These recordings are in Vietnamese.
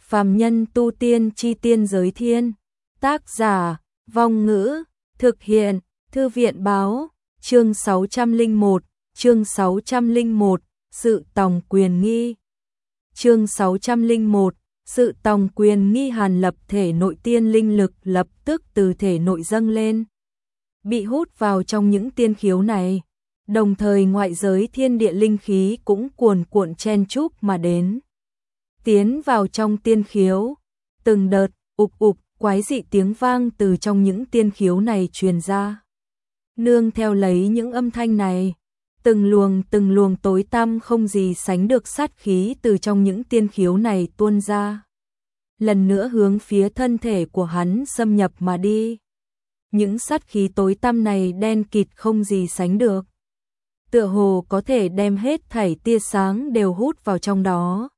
Phàm nhân tu tiên chi tiên giới thiên. Tác giả, Vong Ngữ, thực hiện, Thư viện báo, chương 601, chương 601, sự tòng quyền nghi. Chương 601, sự tòng quyền nghi. Hàn Lập thể nội tiên linh lực lập tức từ thể nội dâng lên, bị hút vào trong những tiên khiếu này, đồng thời ngoại giới thiên địa linh khí cũng cuồn cuộn chen chúc mà đến. Tiến vào trong tiên khiếu, từng đợt ục ục quái dị tiếng vang từ trong những tiên khiếu này truyền ra. Nương theo lấy những âm thanh này, từng luồng tối tăm không gì sánh được sát khí từ trong những tiên khiếu này tuôn ra, lần nữa hướng phía thân thể của hắn xâm nhập mà đi. Những sát khí tối tăm này đen kịt không gì sánh được, tựa hồ có thể đem hết thảy tia sáng đều hút vào trong đó.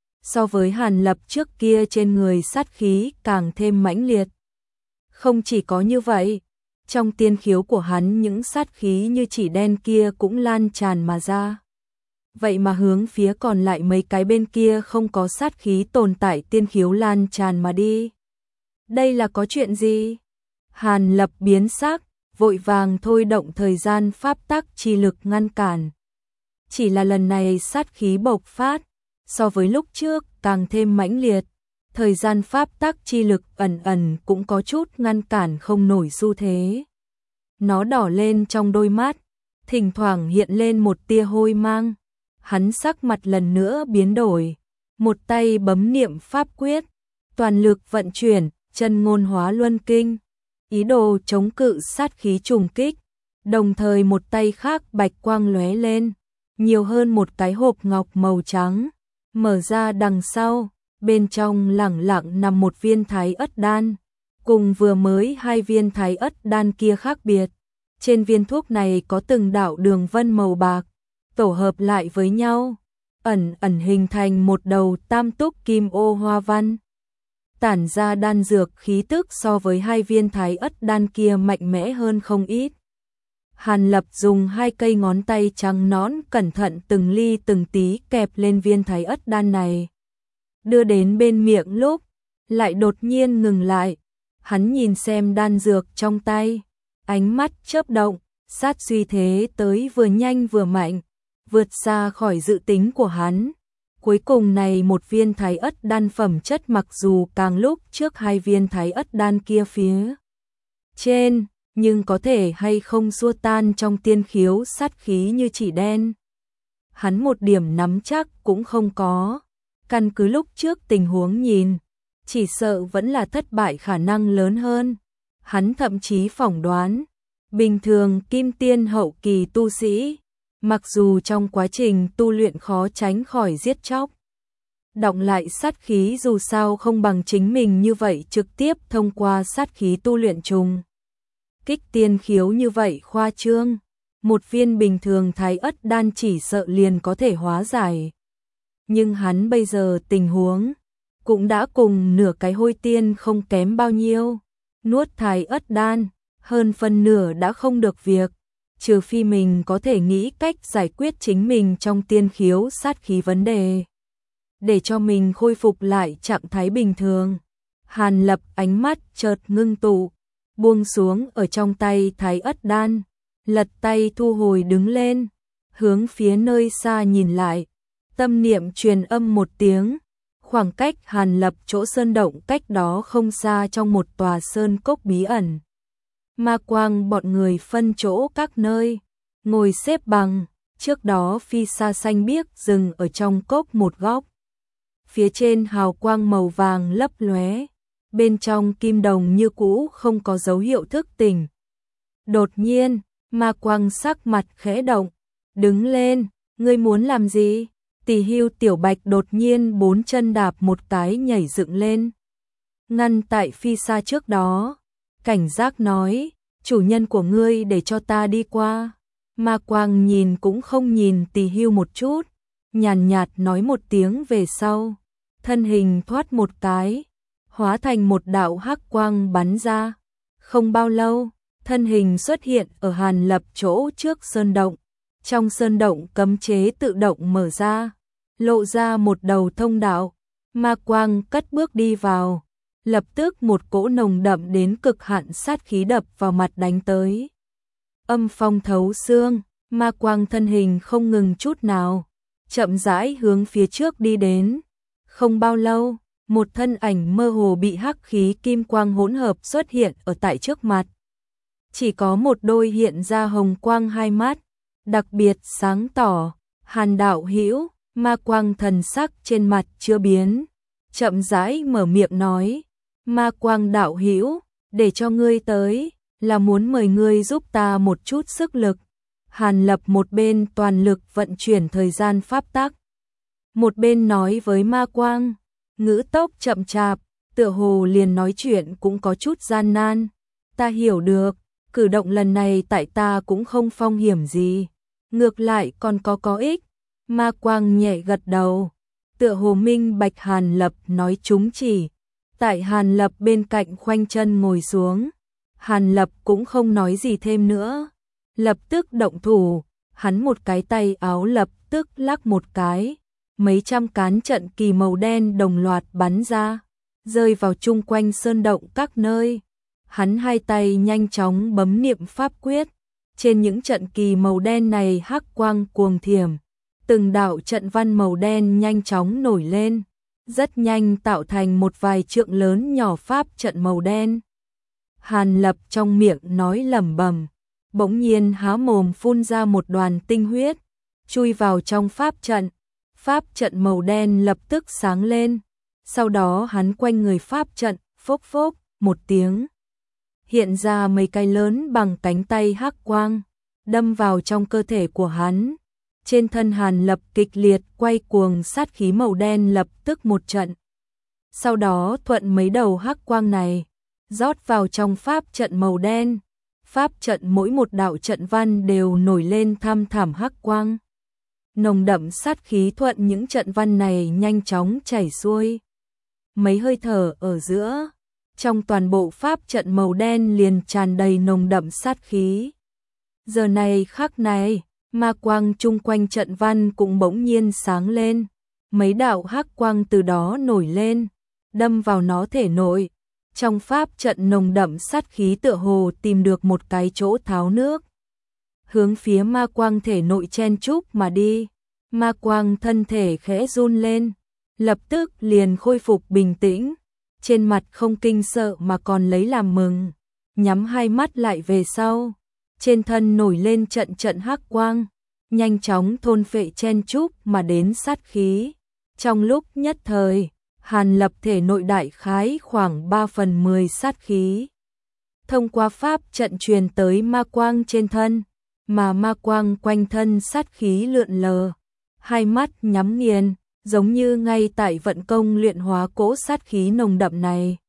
So với Hàn Lập trước kia, trên người sát khí càng thêm mãnh liệt. Không chỉ có như vậy, trong tiên khiếu của hắn những sát khí như chỉ đen kia cũng lan tràn mà ra. Vậy mà hướng phía còn lại mấy cái bên kia không có sát khí tồn tại tiên khiếu lan tràn mà đi. Đây là có chuyện gì? Hàn Lập biến sắc, vội vàng thôi động thời gian pháp tắc chi lực ngăn cản. Chỉ là lần này sát khí bộc phát, so với lúc trước càng thêm mãnh liệt, thời gian pháp tắc chi lực ẩn cũng có chút ngăn cản không nổi xu thế. Nó đỏ lên trong đôi mắt, thỉnh thoảng hiện lên một tia hôi mang. Hắn sắc mặt lần nữa biến đổi, một tay bấm niệm pháp quyết, toàn lực vận chuyển, chân ngôn hóa luân kinh, ý đồ chống cự sát khí trùng kích. Đồng thời một tay khác bạch quang lóe lên, nhiều hơn một cái hộp ngọc màu trắng, mở ra đằng sau, bên trong lẳng lặng nằm một viên thái ất đan, cùng vừa mới hai viên thái ất đan kia khác biệt. Trên viên thuốc này có từng đạo đường vân màu bạc, tổ hợp lại với nhau, ẩn hình thành một đầu tam túc kim ô hoa văn. Tản ra đan dược khí tức so với hai viên thái ất đan kia mạnh mẽ hơn không ít. Hàn Lập dùng hai cây ngón tay trắng nõn cẩn thận từng ly từng tí kẹp lên viên thái ất đan này. Đưa đến bên miệng lúc, lại đột nhiên ngừng lại. Hắn nhìn xem đan dược trong tay, ánh mắt chớp động, sát suy thế tới vừa nhanh vừa mạnh, vượt xa khỏi dự tính của hắn. Cuối cùng này một viên thái ất đan phẩm chất mặc dù càng lúc trước hai viên thái ất đan kia phía trên, nhưng có thể hay không xua tan trong tiên khiếu sát khí như chỉ đen. Hắn một điểm nắm chắc cũng không có, căn cứ lúc trước tình huống nhìn, chỉ sợ vẫn là thất bại khả năng lớn hơn. Hắn thậm chí phỏng đoán, bình thường kim tiên hậu kỳ tu sĩ, mặc dù trong quá trình tu luyện khó tránh khỏi giết chóc, đọng lại sát khí dù sao không bằng chính mình như vậy trực tiếp thông qua sát khí tu luyện trùng kích tiên khiếu như vậy khoa trương. Một viên bình thường thái ất đan chỉ sợ liền có thể hóa giải. Nhưng hắn bây giờ tình huống cũng đã cùng nửa cái hôi tiên không kém bao nhiêu. Nuốt thái ất đan, hơn phân nửa đã không được việc, trừ phi mình có thể nghĩ cách giải quyết chính mình trong tiên khiếu sát khí vấn đề, để cho mình khôi phục lại trạng thái bình thường. Hàn Lập ánh mắt chợt ngưng tụ, buông xuống ở trong tay thái ất đan, lật tay thu hồi đứng lên, hướng phía nơi xa nhìn lại, tâm niệm truyền âm một tiếng. Khoảng cách Hàn Lập chỗ sơn động cách đó không xa, trong một tòa sơn cốc bí ẩn. Ma quang bọn người phân chỗ các nơi, ngồi xếp bằng, trước đó phi sa xanh biếc dừng ở trong cốc một góc. Phía trên hào quang màu vàng lấp lóe, bên trong kim đồng như cũ không có dấu hiệu thức tỉnh. Đột nhiên, ma quang sắc mặt khẽ động, đứng lên, ngươi muốn làm gì? Tỳ Hưu Tiểu Bạch đột nhiên bốn chân đạp một cái nhảy dựng lên, ngăn tại phi sa trước đó, cảnh giác nói, chủ nhân của ngươi để cho ta đi qua. Ma quang nhìn cũng không nhìn Tỳ Hưu một chút, nhàn nhạt nói một tiếng về sau, thân hình thoát một cái, hóa thành một đạo hắc quang bắn ra. Không bao lâu, thân hình xuất hiện ở Hàn Lập chỗ trước sơn động. Trong sơn động cấm chế tự động mở ra, lộ ra một đầu thông đạo. Ma quang cất bước đi vào, lập tức một cỗ nồng đậm đến cực hạn sát khí đập vào mặt đánh tới. Âm phong thấu xương, ma quang thân hình không ngừng chút nào, chậm rãi hướng phía trước đi đến. Không bao lâu, một thân ảnh mơ hồ bị hắc khí kim quang hỗn hợp xuất hiện ở tại trước mặt. Chỉ có một đôi hiện ra hồng quang hai mắt, đặc biệt sáng tỏ. Hàn đạo hữu, ma quang thần sắc trên mặt chưa biến, chậm rãi mở miệng nói, ma quang đạo hữu, để cho ngươi tới, là muốn mời ngươi giúp ta một chút sức lực. Hàn Lập một bên toàn lực vận chuyển thời gian pháp tắc, một bên nói với ma quang, ngữ tốc chậm chạp, tựa hồ liền nói chuyện cũng có chút gian nan. Ta hiểu được, cử động lần này tại ta cũng không phong hiểm gì, ngược lại còn có ích. Ma quang nhẹ gật đầu, tựa hồ minh bạch Hàn Lập nói trúng chỉ. Tại Hàn Lập bên cạnh khoanh chân ngồi xuống, Hàn Lập cũng không nói gì thêm nữa, lập tức động thủ, hắn một cái tay áo lập tức lắc một cái, mấy trăm cán trận kỳ màu đen đồng loạt bắn ra, rơi vào chung quanh sơn động các nơi. Hắn hai tay nhanh chóng bấm niệm pháp quyết, trên những trận kỳ màu đen này hắc quang cuồng thiểm, từng đạo trận văn màu đen nhanh chóng nổi lên, rất nhanh tạo thành một vài trượng lớn nhỏ pháp trận màu đen. Hàn Lập trong miệng nói lẩm bẩm, bỗng nhiên há mồm phun ra một đoàn tinh huyết, chui vào trong pháp trận màu đen lập tức sáng lên, sau đó hắn quanh người pháp trận, phốc phốc, một tiếng, hiện ra mấy cái lớn bằng cánh tay hắc quang, đâm vào trong cơ thể của hắn. Trên thân Hàn Lập kịch liệt quay cuồng sát khí màu đen lập tức một trận. Sau đó thuận mấy đầu hắc quang này, rót vào trong pháp trận màu đen. Pháp trận mỗi một đạo trận văn đều nổi lên thăm thẳm hắc quang. Nồng đậm sát khí thuận những trận văn này nhanh chóng chảy xuôi. Mấy hơi thở ở giữa, trong toàn bộ pháp trận màu đen liền tràn đầy nồng đậm sát khí. Giờ này khắc này, ma quang chung quanh trận văn cũng bỗng nhiên sáng lên, mấy đạo hắc quang từ đó nổi lên, đâm vào nó thể nội. Trong pháp trận nồng đậm sát khí tựa hồ tìm được một cái chỗ tháo nước, hướng phía ma quang thể nội chen chúc mà đi. Ma quang thân thể khẽ run lên, lập tức liền khôi phục bình tĩnh, trên mặt không kinh sợ mà còn lấy làm mừng, nhắm hai mắt lại về sau. Trên thân nổi lên trận trận hắc quang, nhanh chóng thôn phệ chen chúc mà đến sát khí. Trong lúc nhất thời, Hàn Lập thể nội đại khái khoảng 3/10 sát khí. Thông qua pháp trận truyền tới ma quang trên thân, mà ma quang quanh thân sát khí lượn lờ. Hai mắt nhắm nghiền, giống như ngay tại vận công luyện hóa cỗ sát khí nồng đậm này.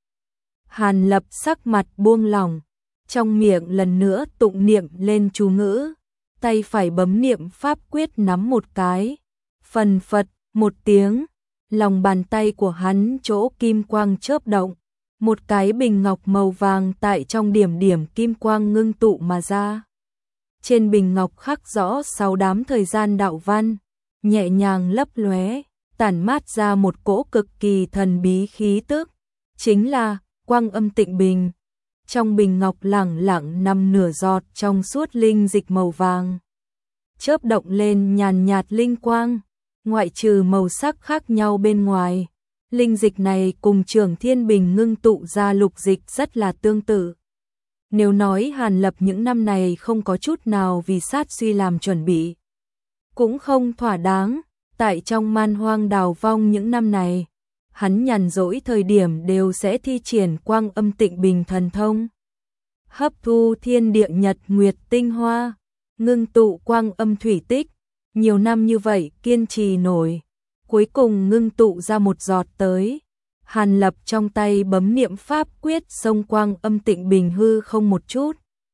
Hàn Lập sắc mặt buông lỏng, trong miệng lần nữa tụng niệm lên chú ngữ, tay phải bấm niệm pháp quyết nắm một cái. Phần phật, một tiếng, lòng bàn tay của hắn chỗ kim quang chớp động, một cái bình ngọc màu vàng tại trong điểm điểm kim quang ngưng tụ mà ra. Trên bình ngọc khắc rõ 6 đám thời gian đạo văn, nhẹ nhàng lấp lóe, tản mát ra một cỗ cực kỳ thần bí khí tức, chính là Quang Âm Tịnh Bình. Trong bình ngọc lẳng lặng nằm nửa giọt trong suốt linh dịch màu vàng, chớp động lên nhàn nhạt linh quang, ngoại trừ màu sắc khác nhau bên ngoài, linh dịch này cùng Trường Thiên Bình ngưng tụ ra lục dịch rất là tương tự. Nếu nói Hàn Lập những năm này không có chút nào vì sát suy làm chuẩn bị, cũng không thỏa đáng. Tại trong man hoang đào vong những năm này, hắn nhàn rỗi thời điểm đều sẽ thi triển Quang Âm Tịnh Bình thần thông, hấp thu thiên địa nhật nguyệt tinh hoa, ngưng tụ quang âm thủy tích. Nhiều năm như vậy kiên trì nổi, cuối cùng ngưng tụ ra một giọt tới. Hàn Lập trong tay bấm niệm pháp quyết xông Quang Âm Tịnh Bình hư không một chút.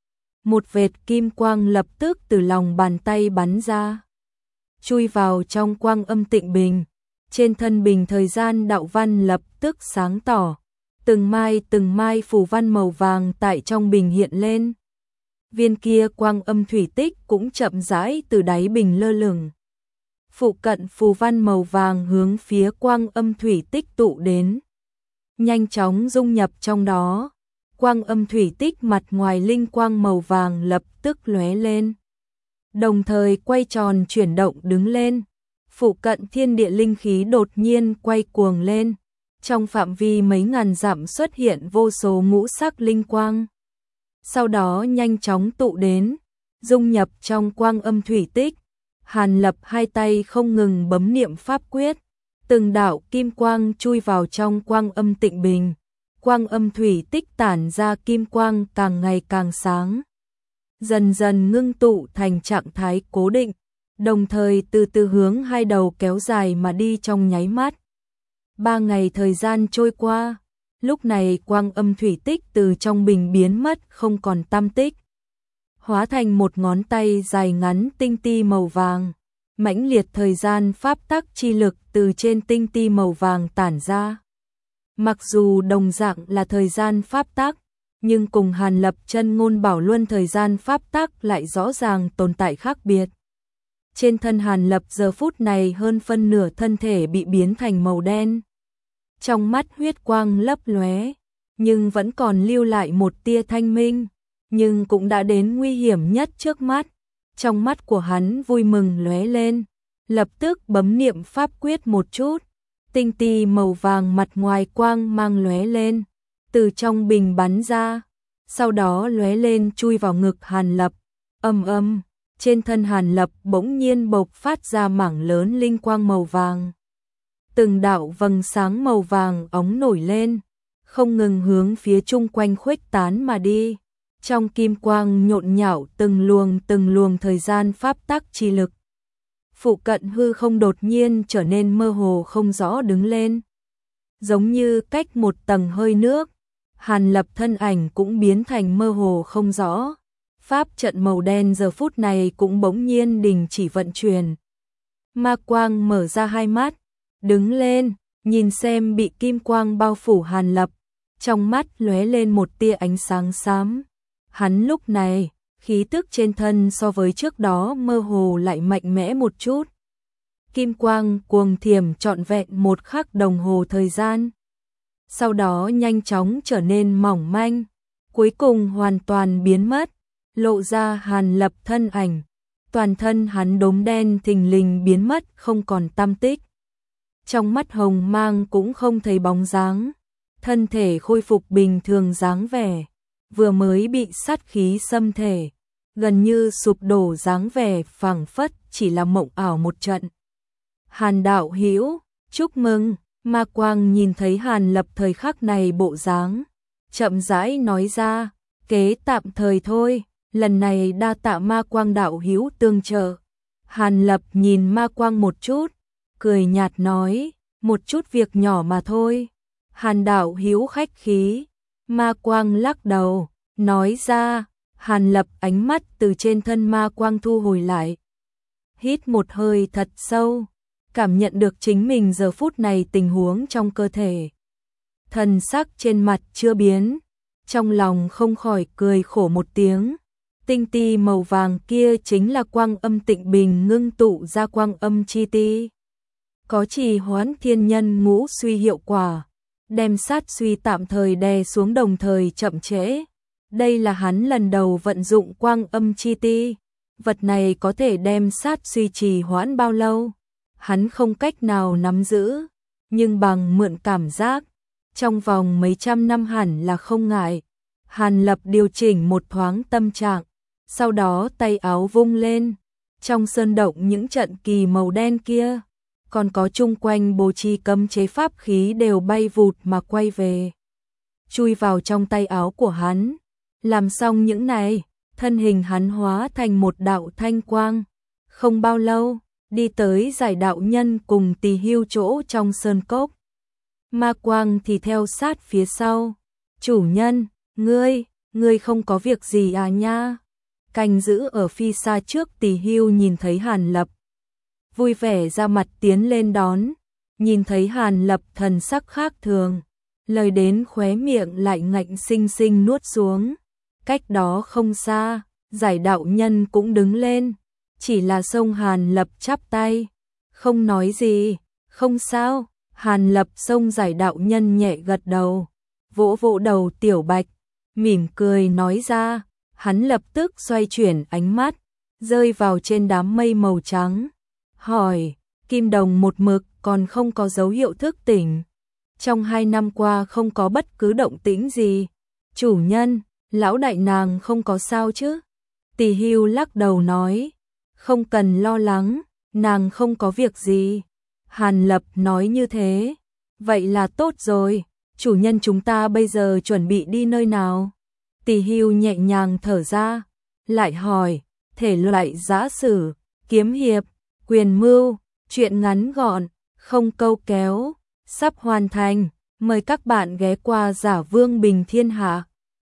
Một vệt kim quang lập tức từ lòng bàn tay bắn ra, chui vào trong Quang Âm Tịnh Bình. Trên thân bình thời gian đạo văn lập tức sáng tỏ, từng mai phù văn màu vàng tại trong bình hiện lên. Viên kia quang âm thủy tích cũng chậm rãi từ đáy bình lơ lửng. Phụ cận phù văn màu vàng hướng phía quang âm thủy tích tụ đến, nhanh chóng dung nhập trong đó. Quang âm thủy tích mặt ngoài linh quang màu vàng lập tức lóe lên, đồng thời quay tròn chuyển động đứng lên. Phụ cận thiên địa linh khí đột nhiên quay cuồng lên, trong phạm vi mấy ngàn dặm xuất hiện vô số ngũ sắc linh quang. Sau đó nhanh chóng tụ đến, dung nhập trong quang âm thủy tích. Hàn Lập hai tay không ngừng bấm niệm pháp quyết, từng đạo kim quang chui vào trong quang âm tịnh bình. Quang âm thủy tích tản ra kim quang càng ngày càng sáng, dần dần ngưng tụ thành trạng thái cố định, đồng thời từ từ hướng hai đầu kéo dài mà đi trong nháy mắt. 3 ngày thời gian trôi qua, lúc này quang âm thủy tích từ trong bình biến mất không còn tăm tích, hóa thành một ngón tay dài ngắn tinh ti màu vàng. Mãnh liệt thời gian pháp tắc chi lực từ trên tinh ti màu vàng tản ra. Mặc dù đồng dạng là thời gian pháp tắc, nhưng cùng Hàn Lập chân ngôn bảo luân thời gian pháp tắc lại rõ ràng tồn tại khác biệt. Trên thân Hàn Lập giờ phút này hơn phân nửa thân thể bị biến thành màu đen. Trong mắt huyết quang lấp lóe, nhưng vẫn còn lưu lại một tia thanh minh, nhưng cũng đã đến nguy hiểm nhất trước mắt. Trong mắt của hắn vui mừng lóe lên, lập tức bấm niệm pháp quyết một chút, tinh ti màu vàng mặt ngoài quang mang lóe lên, từ trong bình bắn ra, sau đó lóe lên chui vào ngực Hàn Lập. Âm, trên thân Hàn Lập bỗng nhiên bộc phát ra mảng lớn linh quang màu vàng. Từng đạo vầng sáng màu vàng óng nổi lên, không ngừng hướng phía chung quanh khuếch tán mà đi. Trong kim quang nhộn nhạo từng luồng thời gian pháp tắc chi lực. Phụ cận hư không đột nhiên trở nên mơ hồ không rõ đứng lên, giống như cách một tầng hơi nước. Hàn Lập thân ảnh cũng biến thành mơ hồ không rõ. Pháp trận màu đen giờ phút này cũng bỗng nhiên đình chỉ vận chuyển. Ma quang mở ra hai mắt, đứng lên, nhìn xem bị kim quang bao phủ Hàn Lập, trong mắt lóe lên một tia ánh sáng xám. Hắn lúc này, khí tức trên thân so với trước đó mơ hồ lại mạnh mẽ một chút. Kim quang cuồng thiểm trọn vẹn một khắc đồng hồ thời gian. Sau đó nhanh chóng trở nên mỏng manh, cuối cùng hoàn toàn biến mất, lộ ra Hàn Lập thân ảnh. Toàn thân hắn đốm đen thình lình biến mất không còn tăm tích. Trong mắt hồng mang cũng không thấy bóng dáng, thân thể khôi phục bình thường dáng vẻ. Vừa mới bị sát khí xâm thể, gần như sụp đổ dáng vẻ phảng phất chỉ là mộng ảo một trận. Hàn đạo hữu, chúc mừng. Ma quang nhìn thấy Hàn Lập thời khắc này bộ dáng, chậm rãi nói ra, kế tạm thời thôi, lần này đa tạ ma quang đạo hữu tương trợ. Hàn Lập nhìn ma quang một chút, cười nhạt nói, một chút việc nhỏ mà thôi. Hàn đạo hữu khách khí. Ma quang lắc đầu, nói ra. Hàn Lập ánh mắt từ trên thân ma quang thu hồi lại, hít một hơi thật sâu, cảm nhận được chính mình giờ phút này tình huống trong cơ thể. Thần sắc trên mặt chưa biến, trong lòng không khỏi cười khổ một tiếng. Tinh ti màu vàng kia chính là quang âm tịnh bình ngưng tụ ra quang âm chi ti, có trì hoãn thiên nhân ngũ suy hiệu quả, đem sát suy tạm thời đè xuống đồng thời chậm trễ. Đây là hắn lần đầu vận dụng quang âm chi ti, vật này có thể đem sát suy trì hoãn bao lâu, hắn không cách nào nắm giữ, nhưng bằng mượn cảm giác, trong vòng mấy trăm năm hẳn là không ngại. Hàn Lập điều chỉnh một thoáng tâm trạng, sau đó tay áo vung lên, trong sơn động những trận kỳ màu đen kia, còn có chung quanh bố trí cấm chế pháp khí đều bay vụt mà quay về, chui vào trong tay áo của hắn. Làm xong những này, thân hình hắn hóa thành một đạo thanh quang, không bao lâu đi tới Giải đạo nhân cùng Tỳ Hưu chỗ trong sơn cốc. Ma quang thì theo sát phía sau. Chủ nhân, ngươi không có việc gì à nha? Canh giữ ở phi xa trước Tỳ Hưu nhìn thấy Hàn Lập, vui vẻ ra mặt tiến lên đón. Nhìn thấy Hàn Lập thần sắc khác thường, lời đến khóe miệng lại ngạnh sinh sinh nuốt xuống. Cách đó không xa, Giải đạo nhân cũng đứng lên, chỉ là xông Hàn Lập chắp tay, không nói gì, không sao. Hàn Lập xông giải đạo nhân nhẹ gật đầu, vỗ vỗ đầu Tiểu Bạch, mỉm cười nói ra, hắn lập tức xoay chuyển ánh mắt, rơi vào trên đám mây màu trắng, hỏi, Kim Đồng một mực còn không có dấu hiệu thức tỉnh. Trong 2 năm qua không có bất cứ động tĩnh gì. Chủ nhân, lão đại nàng không có sao chứ? Tỷ Hưu lắc đầu nói, không cần lo lắng, nàng không có việc gì. Hàn Lập nói như thế, vậy là tốt rồi, chủ nhân chúng ta bây giờ chuẩn bị đi nơi nào? Tỷ Hưu nhẹ nhàng thở ra, lại hỏi, thể loại giã sử, kiếm hiệp, quyền mưu, chuyện ngắn gọn, không câu kéo, sắp hoàn thành, mời các bạn ghé qua Giả Vương Bình Thiên Hạ.